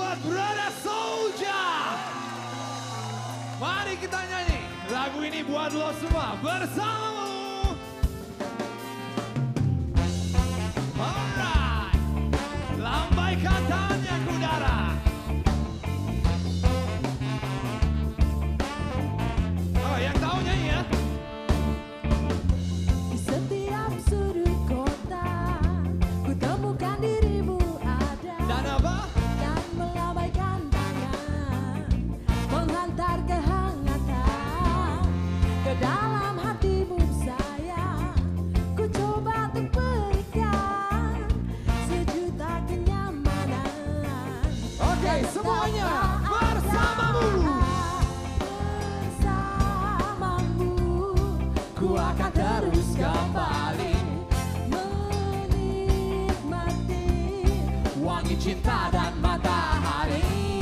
buat Brother Soldier. Mari kita nyanyi lagu ini buat lo semua bersamamu. Alright, lambaikan tangannya ke udara. Oh, yang tahu nyanyi ya. Di setiap sudut kota, ku temukan dirimu ada. Dan apa? Dan melambaikan tangan, menghantar kehangatan ke dalam hatimu sayang. Ku coba untuk berikan sejuta kenyamanan. Oke, semuanya bersamamu. Ku akan terus kembali menikmati Wangi cinta dan matahari.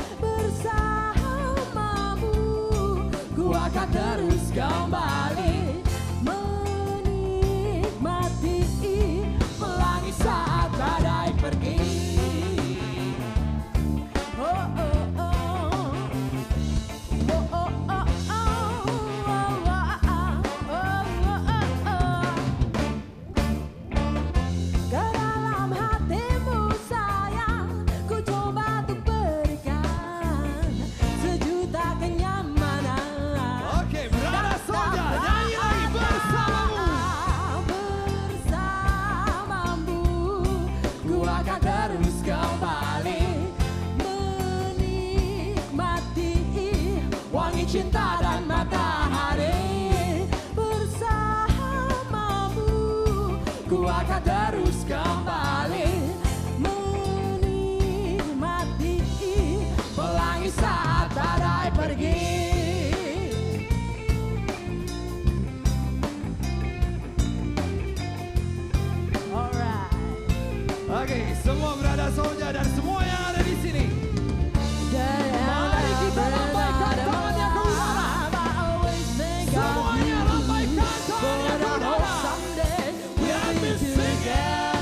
bersamamu. Ku akan terus kembali menikmati pelangi saat badai pergi. Oh, oh, oh. Oh, oh, oh, oh. Ke dalam hatimu sayang, ku coba untuk berikan sejuta kenyamanan. Oke, Brother Soldier, nyanyi lagi bersamamu. Bersamamu, ku akan terus kembali menikmati Wangi cinta dan matahari. bersamamu. Ku akan terus kembali Menikmati pelangi saat badai pergi. alright. Oke, semua Brother Soldier dan semua yang ada di sini. Mari kita lambaikan tangannya ke udara. Semuanya lambaikan tangannya ke udara. Let me sing it.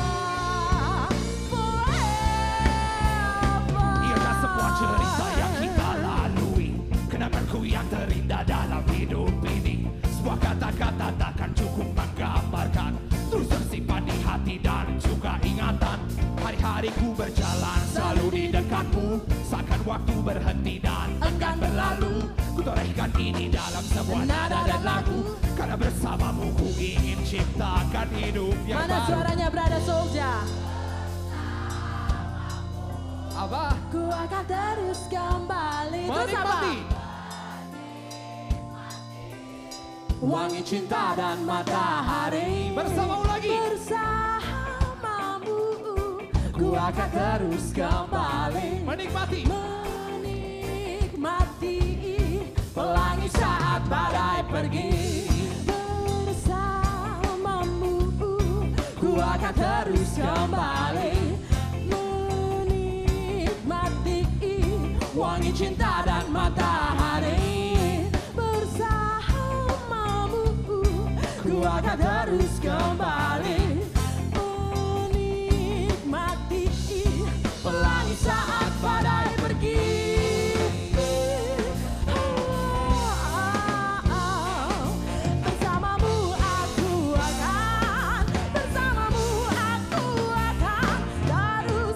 Iyalah sebuah cerita yang kita lalui, kenanganku yang terindah dalam hidup ini. Sebuah kata-kata takkan cukup menggambarkan, terus tersimpan di hati dan juga ingatan. Hari-hariku berjalan selalu di dekatmu, seakan waktu berhenti dan enggan berlalu. Ku torehkan ini dalam sebuah nada dan lagu, karena bersamamu ku ingin ciptakan hidup yang Mana baru. suaranya Brother Soldier? Apa? Ku akan terus kembali. Terus apa? Menikmati wangi cinta dan matahari. Bersamamu lagi. Bersamamu, Ku akan terus kembali menikmati pelangi saat badai pergi. bersamamu. Ku akan terus kembali menikmati wangi cinta dan matahari. bersamamu. Ku akan terus kembali menikmati pelangi saat badai pergi. Bersamamu aku akan terus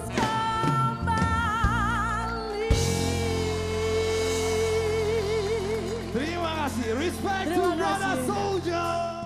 kembali. Terima kasih, respect to Terima Brother kasih. Soldier.